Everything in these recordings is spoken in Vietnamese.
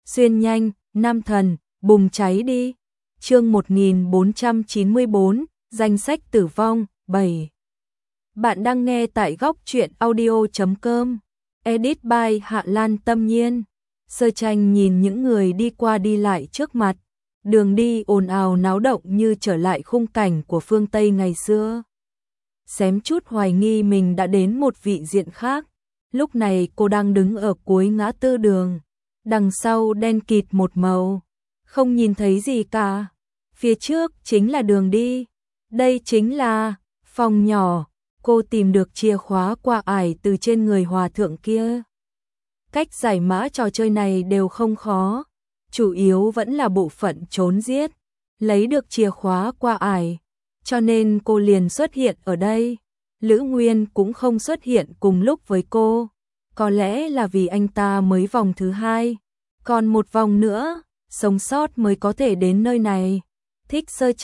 xuyên nhanh, nam thần, bùng cháy đi. Chương 1494, danh sách tử vong, 7. Bạn đang nghe tại góc truyện audio.com. Edit by Hạ Lan Tâm Nhiên. Sơ Tranh nhìn những người đi qua đi lại trước mặt, đường đi ồn ào náo động như trở lại khung cảnh của phương Tây ngày xưa. Xém chút hoài nghi mình đã đến một vị diện khác. Lúc này cô đang đứng ở cuối ngã tư đường, đằng sau đen kịt một màu, không nhìn thấy gì cả. Phía trước chính là đường đi, đây chính là phòng nhỏ. Cô tìm được chìa khóa qua ải từ trên người hòa thượng kia. Cách giải mã trò chơi này đều không khó, chủ yếu vẫn là bộ phận trốn giết. Lấy được chìa khóa qua ải, cho nên cô liền xuất hiện ở đây. Lữ Nguyên cũng không xuất hiện cùng lúc với cô, có lẽ là vì anh ta mới vòng thứ 2, còn một vòng nữa, sống sót mới có thể đến nơi này. Thích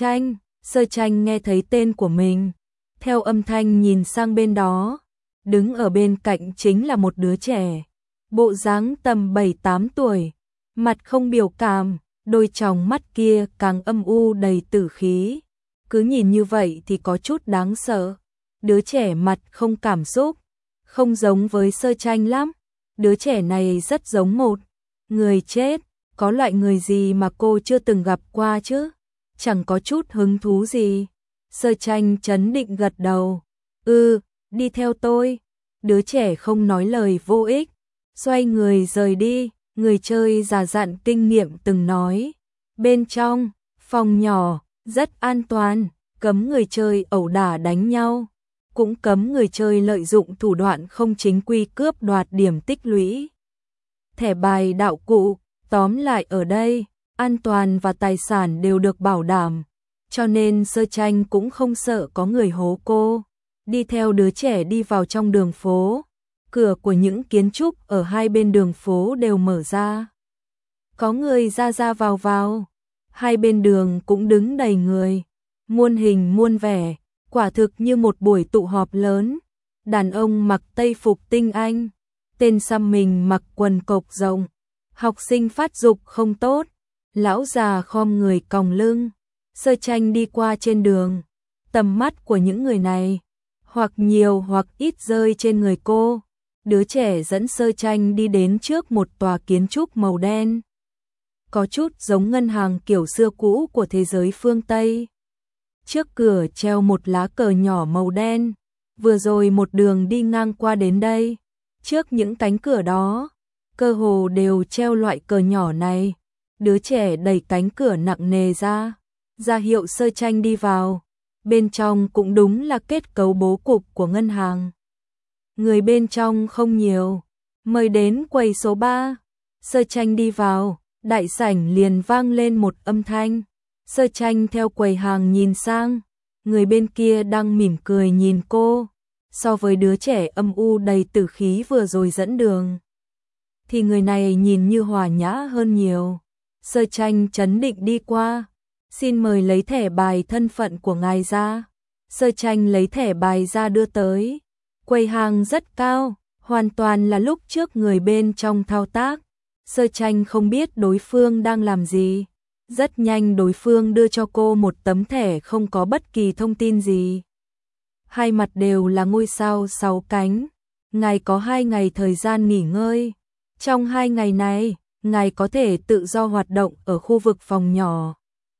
Sơ Tranh nghe thấy tên của mình, theo âm thanh nhìn sang bên đó, đứng ở bên cạnh chính là một đứa trẻ, bộ dáng tầm 7-8 tuổi, mặt không biểu cảm, đôi tròng mắt kia càng âm u đầy tử khí. Cứ nhìn như vậy thì có chút đáng sợ. Đứa trẻ mặt không cảm xúc, không giống với Sơ Tranh lắm. Đứa trẻ này rất giống một người chết, có loại người gì mà cô chưa từng gặp qua chứ? Chẳng có chút hứng thú gì. Sơ Tranh trấn định gật đầu. Đi theo tôi. Đứa trẻ không nói lời vô ích, xoay người rời đi. Người chơi già dặn kinh nghiệm từng nói, bên trong phòng nhỏ rất an toàn, cấm người chơi ẩu đả đánh nhau, cũng cấm người chơi lợi dụng thủ đoạn không chính quy cướp đoạt điểm tích lũy. Thẻ bài đạo cụ, tóm lại ở đây, an toàn và tài sản đều được bảo đảm, cho nên Sơ Tranh cũng không sợ có người hố cô. Đi theo đứa trẻ đi vào trong đường phố, cửa của những kiến trúc ở hai bên đường phố đều mở ra. Có người ra vào, hai bên đường cũng đứng đầy người, muôn hình muôn vẻ, quả thực như một buổi tụ họp lớn. Đàn ông mặc tây phục tinh anh, tên xăm mình mặc quần cộc rộng, học sinh phát dục không tốt, lão già khom người còng lưng. Sơ Tranh đi qua trên đường, tầm mắt của những người này, hoặc nhiều hoặc ít rơi trên người cô. Đứa trẻ dẫn Sơ Tranh đi đến trước một tòa kiến trúc màu đen, có chút giống ngân hàng kiểu xưa cũ của thế giới phương Tây. Trước cửa treo một lá cờ nhỏ màu đen, vừa rồi một đường đi ngang qua đến đây. Trước những cánh cửa đó, cơ hồ đều treo loại cờ nhỏ này. Đứa trẻ đẩy cánh cửa nặng nề ra hiệu Sơ Tranh đi vào. Bên trong cũng đúng là kết cấu bố cục của ngân hàng. Người bên trong không nhiều, mời đến quầy số 3. Sơ Tranh đi vào, đại sảnh liền vang lên một âm thanh. Sơ Tranh theo quầy hàng nhìn sang, người bên kia đang mỉm cười nhìn cô. So với đứa trẻ âm u đầy tử khí vừa rồi dẫn đường, thì người này nhìn như hòa nhã hơn nhiều. Sơ Tranh trấn định đi qua, xin mời lấy thẻ bài thân phận của ngài ra. Sơ Tranh lấy thẻ bài ra đưa tới. Quầy hàng rất cao, hoàn toàn là lúc trước người bên trong thao tác. Sơ Tranh không biết đối phương đang làm gì. Rất nhanh đối phương đưa cho cô một tấm thẻ không có bất kỳ thông tin gì. Hai mặt đều là ngôi sao 6 cánh. Ngài có 2 ngày thời gian nghỉ ngơi. Trong 2 ngày này, ngài có thể tự do hoạt động ở khu vực phòng nhỏ.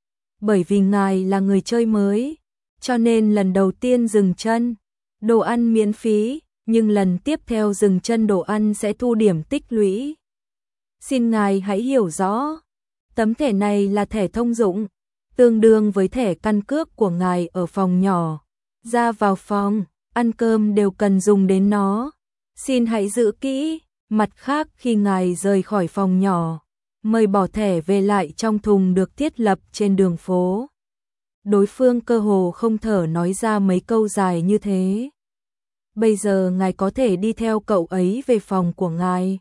Bởi vì ngài là người chơi mới, cho nên lần đầu tiên dừng chân, đồ ăn miễn phí, nhưng lần tiếp theo dừng chân đồ ăn sẽ thu điểm tích lũy. Xin ngài hãy hiểu rõ, tấm thẻ này là thẻ thông dụng, tương đương với thẻ căn cước của ngài ở phòng nhỏ. Ra vào phòng, ăn cơm đều cần dùng đến nó. Xin hãy giữ kỹ, mặt khác khi ngài rời khỏi phòng nhỏ, mời bỏ thẻ về lại trong thùng được thiết lập trên đường phố. Đối phương cơ hồ không thở nói ra mấy câu dài như thế. Bây giờ ngài có thể đi theo cậu ấy về phòng của ngài.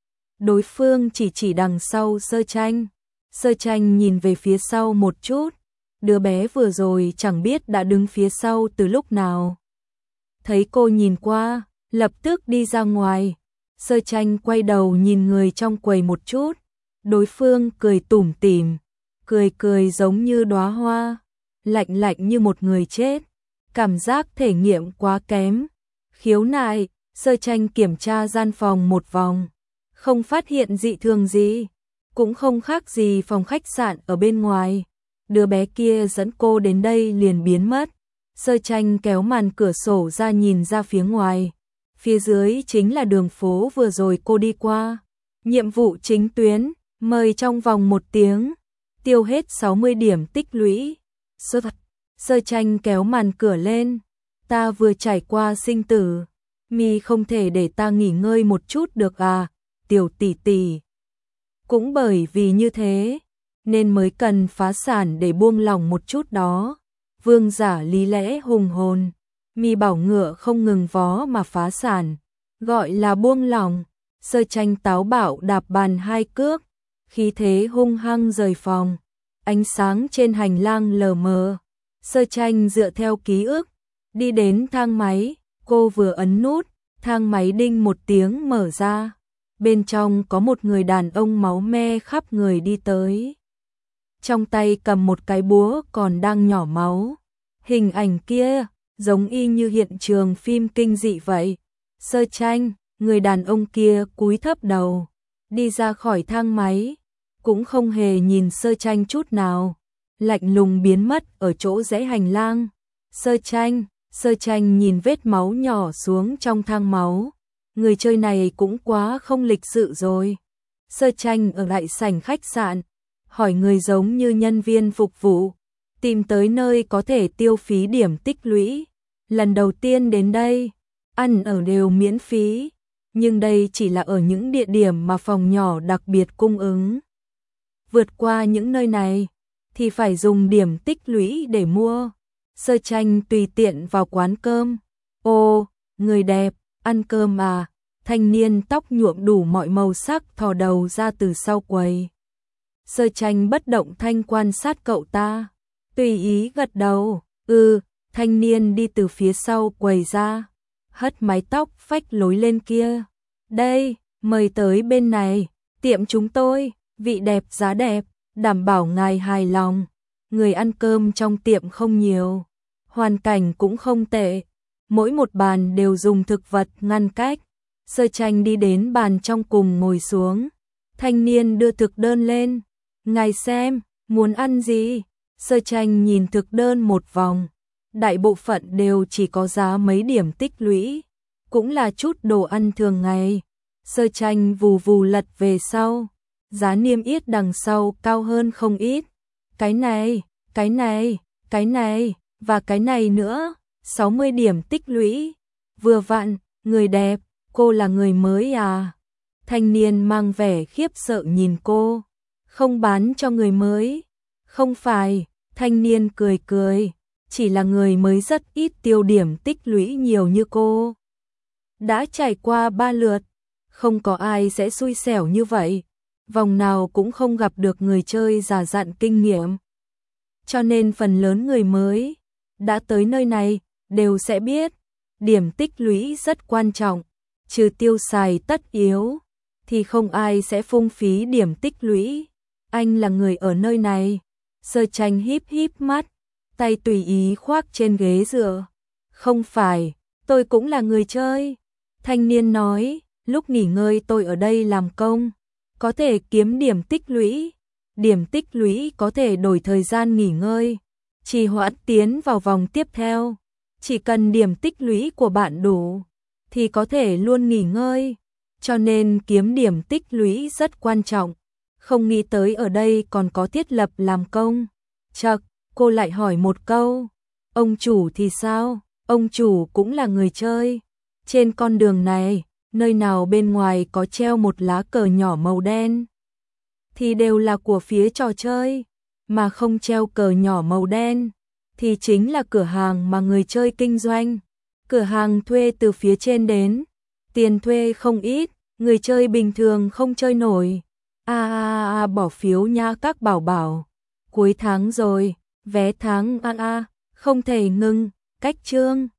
Đối phương chỉ đằng sau Sơ Tranh. Sơ Tranh nhìn về phía sau một chút. Đứa bé vừa rồi chẳng biết đã đứng phía sau từ lúc nào. Thấy cô nhìn qua, lập tức đi ra ngoài. Sơ Tranh quay đầu nhìn người trong quầy một chút, Đối phương cười tủm tỉm, cười cười giống như đóa hoa, lạnh lạnh như một người chết. Cảm giác thể nghiệm quá kém. Khiếu nại, Sơ Tranh kiểm tra gian phòng một vòng, không phát hiện dị thường gì, cũng không khác gì phòng khách sạn ở bên ngoài. Đứa bé kia dẫn cô đến đây liền biến mất. Sơ Tranh kéo màn cửa sổ ra nhìn ra phía ngoài. Phía dưới chính là đường phố vừa rồi cô đi qua. Nhiệm vụ chính tuyến, mời trong vòng 1 tiếng, tiêu hết 60 điểm tích lũy. Sơ Tranh kéo màn cửa lên. Ta vừa trải qua sinh tử, mi không thể để ta nghỉ ngơi một chút được à, tiểu tỷ tỷ. Cũng bởi vì như thế, nên mới cần phá sản để buông lòng một chút đó. Vương giả lý lẽ hùng hồn, mi bảo ngựa không ngừng vó mà phá sản, gọi là buông lòng. Sơ Tranh táo bạo đạp bàn 2 cước, khí thế hung hăng rời phòng. Ánh sáng trên hành lang lờ mờ. Sơ Tranh dựa theo ký ức, đi đến thang máy, cô vừa ấn nút, thang máy đinh một tiếng mở ra. Bên trong có một người đàn ông máu me khắp người đi tới. Trong tay cầm một cái búa còn đang nhỏ máu. Hình ảnh kia, giống y như hiện trường phim kinh dị vậy. Sơ Tranh, người đàn ông kia cúi thấp đầu, đi ra khỏi thang máy, cũng không hề nhìn Sơ Tranh chút nào, lạnh lùng biến mất ở chỗ rẽ hành lang. Sơ Tranh nhìn vết máu nhỏ xuống trong thang máu. Người chơi này cũng quá không lịch sự rồi. Sơ Tranh ở lại sảnh khách sạn, hỏi người giống như nhân viên phục vụ, tìm tới nơi có thể tiêu phí điểm tích lũy. Lần đầu tiên đến đây, ăn ở đều miễn phí, nhưng đây chỉ là ở những địa điểm mà phòng nhỏ đặc biệt cung ứng. Vượt qua những nơi này, thì phải dùng điểm tích lũy để mua. Sơ Tranh tùy tiện vào quán cơm. Ô, người đẹp, ăn cơm à? Thanh niên tóc nhuộm đủ mọi màu sắc thò đầu ra từ sau quầy. Sơ Tranh bất động thanh quan sát cậu ta, tùy ý gật đầu. Thanh niên đi từ phía sau quầy ra, hất mái tóc phách lối lên kia. Đây, mời tới bên này, tiệm chúng tôi, vị đẹp giá đẹp, đảm bảo ngài hài lòng. Người ăn cơm trong tiệm không nhiều, hoàn cảnh cũng không tệ, mỗi một bàn đều dùng thực vật ngăn cách. Sơ Tranh đi đến bàn trong cùng ngồi xuống. Thanh niên đưa thực đơn lên. Ngài xem, muốn ăn gì? Sơ Tranh nhìn thực đơn một vòng. Đại bộ phận đều chỉ có giá mấy điểm tích lũy, cũng là chút đồ ăn thường ngày. Sơ Tranh vù vù lật về sau, giá niêm yết đằng sau cao hơn không ít. Cái này, cái này, cái này, và cái này nữa, 60 điểm tích lũy. Vừa vặn, người đẹp, cô là người mới à? Thanh niên mang vẻ khiếp sợ nhìn cô. Không bán cho người mới. Không phải, thanh niên cười cười, chỉ là người mới rất ít tiêu điểm tích lũy nhiều như cô. Đã trải qua 3 lượt, không có ai sẽ xui xẻo như vậy. Vòng nào cũng không gặp được người chơi già dặn kinh nghiệm. Cho nên phần lớn người mới đã tới nơi này đều sẽ biết điểm tích lũy rất quan trọng, trừ tiêu xài tất yếu thì không ai sẽ phung phí điểm tích lũy. Anh là người ở nơi này. Sơ Tranh híp híp mắt, tay tùy ý khoác trên ghế dựa. Không phải, tôi cũng là người chơi. Thanh niên nói, lúc nghỉ ngơi tôi ở đây làm công, có thể kiếm điểm tích lũy. Điểm tích lũy có thể đổi thời gian nghỉ ngơi, trì hoãn tiến vào vòng tiếp theo. Chỉ cần điểm tích lũy của bạn đủ, thì có thể luôn nghỉ ngơi. Cho nên kiếm điểm tích lũy rất quan trọng. Không nghĩ tới ở đây còn có thiết lập làm công. Chậc, cô lại hỏi một câu. Ông chủ thì sao? Ông chủ cũng là người chơi. Trên con đường này, nơi nào bên ngoài có treo một lá cờ nhỏ màu đen thì đều là của phía trò chơi, mà không treo cờ nhỏ màu đen thì chính là cửa hàng mà người chơi kinh doanh. Cửa hàng thuê từ phía trên đến, tiền thuê không ít, người chơi bình thường không chơi nổi. Bỏ phiếu nha các bảo bảo. Cuối tháng rồi, vé tháng không thể ngừng, cách chương.